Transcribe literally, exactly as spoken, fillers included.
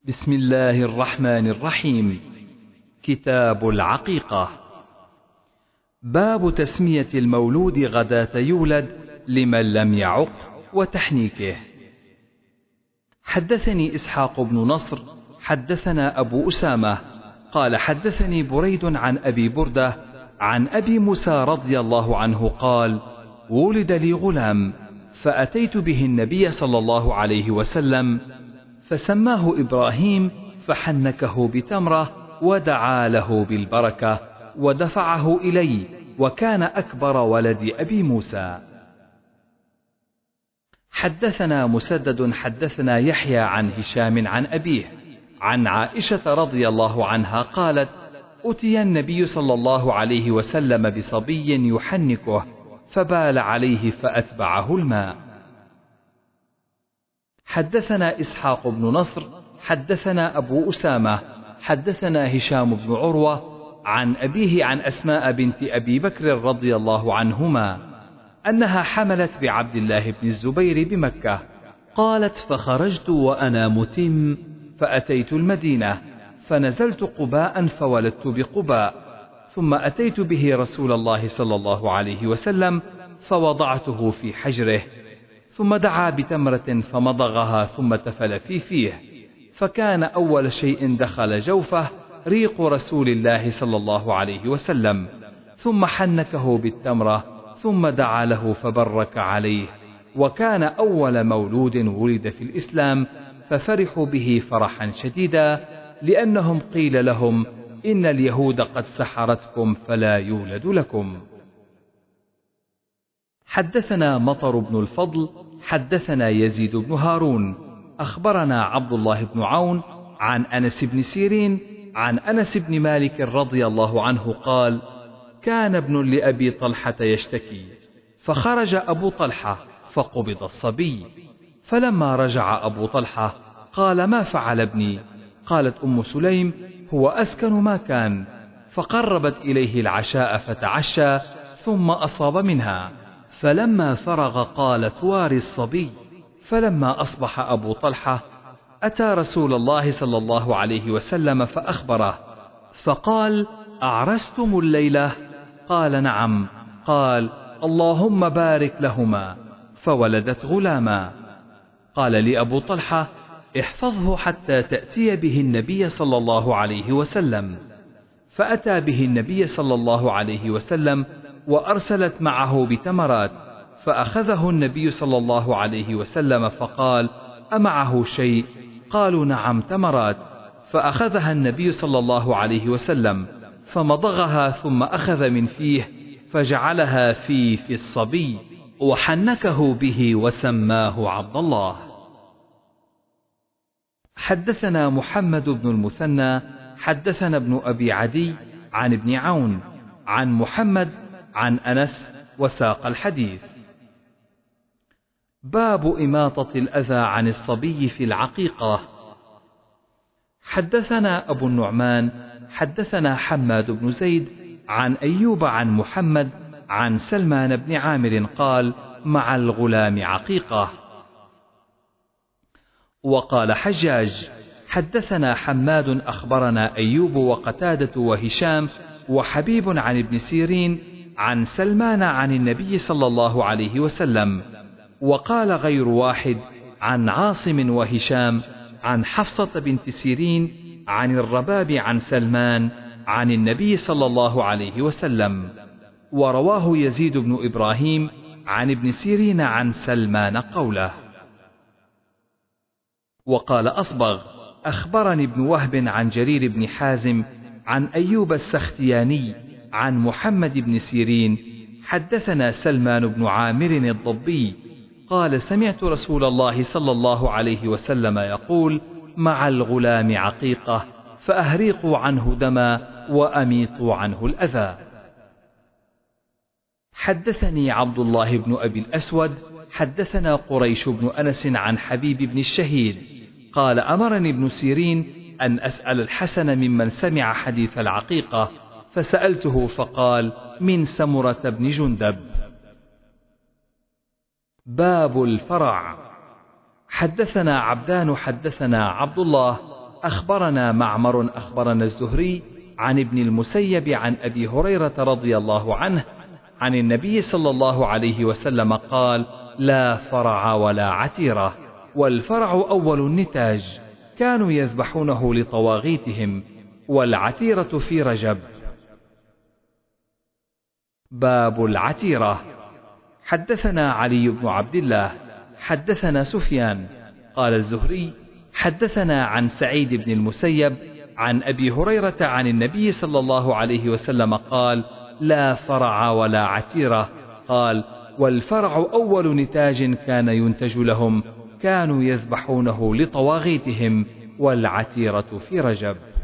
بسم الله الرحمن الرحيم. كتاب العقيقة. باب تسمية المولود غداة يولد لمن لم يعق وتحنيكه. حدثني إسحاق بن نصر حدثنا أبو أسامة قال حدثني بريد عن أبي بردة عن أبي موسى رضي الله عنه قال: ولد لي غلام فأتيت به النبي صلى الله عليه وسلم فسماه إبراهيم فحنكه بتمرة ودعا له بالبركة ودفعه إلي، وكان أكبر ولد أبي موسى. حدثنا مسدد حدثنا يحيى عن هشام عن أبيه عن عائشة رضي الله عنها قالت: أتي النبي صلى الله عليه وسلم بصبي يحنكه فبال عليه فأتبعه الماء. حدثنا إسحاق بن نصر حدثنا أبو أسامة حدثنا هشام بن عروة عن أبيه عن أسماء بنت أبي بكر رضي الله عنهما أنها حملت بعبد الله بن الزبير بمكة. قالت: فخرجت وأنا متم فأتيت المدينة فنزلت قباء فولدت بقباء، ثم أتيت به رسول الله صلى الله عليه وسلم فوضعته في حجره، ثم دعا بتمرة فمضغها ثم تفل في فيه، فكان أول شيء دخل جوفه ريق رسول الله صلى الله عليه وسلم، ثم حنكه بالتمرة ثم دعا له فبرك عليه، وكان أول مولود ولد في الإسلام، ففرحوا به فرحا شديدا، لأنهم قيل لهم: إن اليهود قد سحرتكم فلا يولد لكم. حدثنا مطر بن الفضل حدثنا يزيد بن هارون أخبرنا عبد الله بن عون عن أنس بن سيرين عن أنس بن مالك رضي الله عنه قال: كان ابن لأبي طلحة يشتكي، فخرج أبو طلحة فقبض الصبي، فلما رجع أبو طلحة قال: ما فعل ابني؟ قالت أم سليم: هو أسكن ما كان، فقربت إليه العشاء فتعشى ثم أصاب منها، فلما فرغ قالت: واري الصبي. فلما أصبح أبو طلحة أتى رسول الله صلى الله عليه وسلم فأخبره، فقال: أعرستم الليلة؟ قال: نعم. قال: اللهم بارك لهما، فولدت غلاما. قال لأبو طلحة: احفظه حتى تأتي به النبي صلى الله عليه وسلم. فأتى به النبي صلى الله عليه وسلم وأرسلت معه بتمرات، فأخذه النبي صلى الله عليه وسلم فقال: أمعه شيء؟ قالوا: نعم، تمرات. فأخذها النبي صلى الله عليه وسلم فمضغها ثم أخذ من فيه فجعلها في في الصبي وحنكه به وسماه عبد الله. حدثنا محمد بن المثنى حدثنا ابن أبي عدي عن ابن عون عن محمد عن أنس وساق الحديث. باب إماطة الأذى عن الصبي في العقيقة. حدثنا أبو النعمان حدثنا حماد بن زيد عن أيوب عن محمد عن سلمان بن عامر قال: مع الغلام عقيقة. وقال حجاج: حدثنا حماد أخبرنا أيوب وقتادة وهشام وحبيب عن ابن سيرين عن سلمان عن النبي صلى الله عليه وسلم. وقال غير واحد عن عاصم وهشام عن حفصة بنت سيرين عن الرباب عن سلمان عن النبي صلى الله عليه وسلم. ورواه يزيد بن إبراهيم عن ابن سيرين عن سلمان قوله. وقال أصبغ: أخبرني ابن وهب عن جرير بن حازم عن أيوب السختياني عن محمد بن سيرين حدثنا سلمان بن عامر الضبي قال: سمعت رسول الله صلى الله عليه وسلم يقول: مع الغلام عقيقة، فأهريقوا عنه دما وأميطوا عنه الأذى. حدثني عبد الله بن أبي الأسود حدثنا قريش بن أنس عن حبيب بن الشهيد قال: أمرني ابن سيرين أن أسأل الحسن ممن سمع حديث العقيقة، فسألته فقال: من سمرة بن جندب. باب الفرع. حدثنا عبدان حدثنا عبد الله أخبرنا معمر أخبرنا الزهري عن ابن المسيب عن أبي هريرة رضي الله عنه عن النبي صلى الله عليه وسلم قال: لا فرع ولا عتيرة، والفرع أول النتاج، كانوا يذبحونه لطواغيتهم، والعتيرة في رجب. باب العتيرة. حدثنا علي بن عبد الله حدثنا سفيان قال الزهري حدثنا عن سعيد بن المسيب عن أبي هريرة عن النبي صلى الله عليه وسلم قال: لا فرع ولا عتيرة. قال: والفرع أول نتاج كان ينتج لهم، كانوا يذبحونه لطواغيتهم، والعتيرة في رجب.